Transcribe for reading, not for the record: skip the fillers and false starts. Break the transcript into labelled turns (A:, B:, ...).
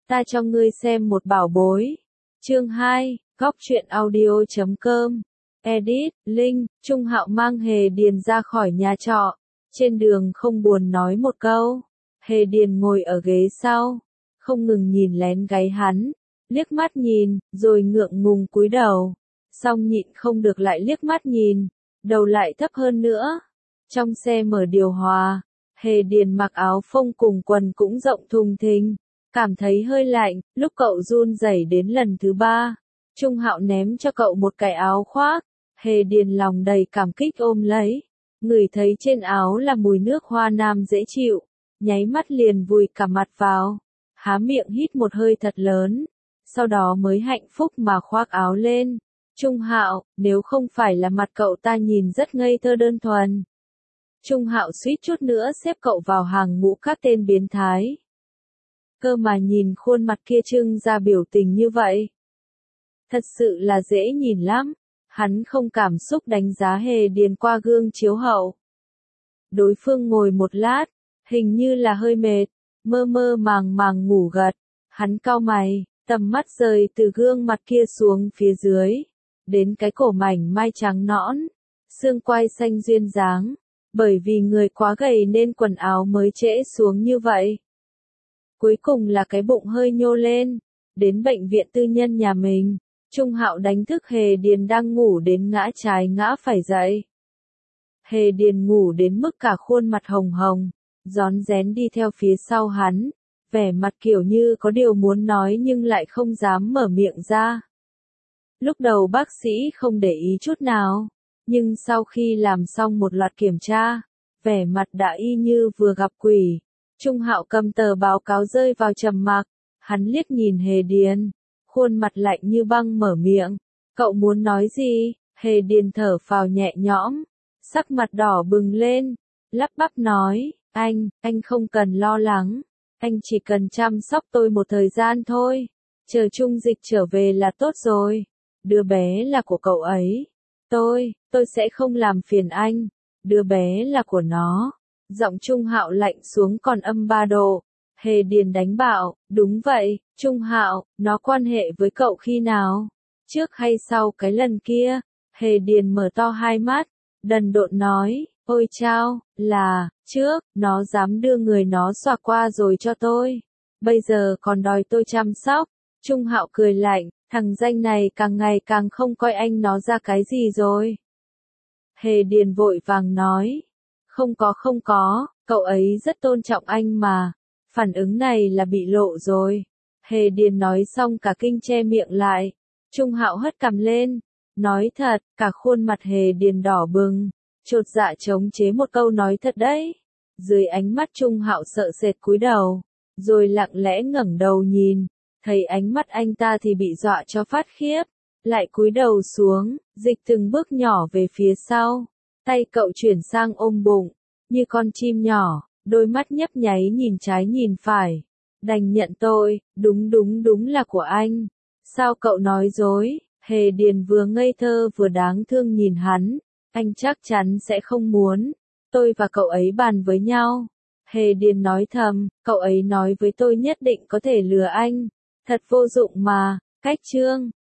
A: ta cho ngươi xem một bảo bối. Chương 2, Góc truyện audio.com. Edit, Linh, Trung Hạo mang Hề Điền ra khỏi nhà trọ. Trên đường không buồn nói một câu. Hề Điền ngồi ở ghế sau, không ngừng nhìn lén gáy hắn, liếc mắt nhìn, rồi ngượng ngùng cúi đầu. Xong nhịn không được lại liếc mắt nhìn, đầu lại thấp hơn nữa. Trong xe mở điều hòa, Hề Điền mặc áo phông cùng quần cũng rộng thùng thình, cảm thấy hơi lạnh, lúc cậu run rẩy đến lần thứ 3. Trung Hạo ném cho cậu một cái áo khoác, Hề Điền lòng đầy cảm kích ôm lấy, ngửi thấy trên áo là mùi nước hoa nam dễ chịu, nháy mắt liền vùi cả mặt vào, há miệng hít một hơi thật lớn, sau đó mới hạnh phúc mà khoác áo lên. Trung Hạo, nếu không phải là mặt cậu ta nhìn rất ngây thơ đơn thuần. Trung Hạo suýt chút nữa xếp cậu vào hàng ngũ các tên biến thái. Cơ mà nhìn khuôn mặt kia trưng ra biểu tình như vậy. Thật sự là dễ nhìn lắm. Hắn không cảm xúc đánh giá Hề Điền qua gương chiếu hậu. Đối phương ngồi một lát, hình như là hơi mệt, mơ mơ màng màng ngủ gật. Hắn cau mày, tầm mắt rời từ gương mặt kia xuống phía dưới, đến cái cổ mảnh mai trắng nõn, xương quai xanh duyên dáng. Bởi vì người quá gầy nên quần áo mới trễ xuống như vậy. Cuối cùng là cái bụng hơi nhô lên. Đến bệnh viện tư nhân nhà mình, Trung Hạo đánh thức Hề Điền đang ngủ đến ngã trái ngã phải dậy. Hề Điền ngủ đến mức cả khuôn mặt hồng hồng, rón rén đi theo phía sau hắn, vẻ mặt kiểu như có điều muốn nói nhưng lại không dám mở miệng ra. Lúc đầu bác sĩ không để ý chút nào, nhưng sau khi làm xong một loạt kiểm tra, vẻ mặt đã y như vừa gặp quỷ. Trung Hạo cầm tờ báo cáo rơi vào trầm mặc, hắn liếc nhìn Hề Điền, khuôn mặt lạnh như băng mở miệng. Cậu muốn nói gì? Hề Điền thở phào nhẹ nhõm, sắc mặt đỏ bừng lên, lắp bắp nói, anh không cần lo lắng, anh chỉ cần chăm sóc tôi một thời gian thôi, chờ Trung Dịch trở về là tốt rồi, đứa bé là của cậu ấy, tôi sẽ không làm phiền anh, đứa bé là của nó. Giọng Trung Hạo lạnh xuống còn âm 3 độ. Hề Điền đánh bạo, đúng vậy, Trung Hạo, nó quan hệ với cậu khi nào? Trước hay sau cái lần kia? Hề Điền mở to hai mắt, đần độn nói, ôi chao, là, trước, nó dám đưa người nó xòa qua rồi cho tôi. Bây giờ còn đòi tôi chăm sóc. Trung Hạo cười lạnh, thằng danh này càng ngày càng không coi anh nó ra cái gì rồi. Hề Điền vội vàng nói, không có, cậu ấy rất tôn trọng anh mà. Phản ứng này là bị lộ rồi. Hề Điền nói xong cả kinh che miệng lại. Trung Hạo hất cằm lên, nói thật, cả khuôn mặt Hề Điền đỏ bừng, chột dạ chống chế một câu nói thật đấy. Dưới ánh mắt Trung Hạo sợ sệt cúi đầu, rồi lặng lẽ ngẩng đầu nhìn, thấy ánh mắt anh ta thì bị dọa cho phát khiếp, lại cúi đầu xuống, dịch từng bước nhỏ về phía sau, tay cậu chuyển sang ôm bụng, như con chim nhỏ, đôi mắt nhấp nháy nhìn trái nhìn phải. Đành nhận tôi, đúng là của anh. Sao cậu nói dối? Hề Điền vừa ngây thơ vừa đáng thương nhìn hắn. Anh chắc chắn sẽ không muốn. Tôi và cậu ấy bàn với nhau. Hề Điền nói thầm, cậu ấy nói với tôi nhất định có thể lừa anh. Thật vô dụng mà. Cách chương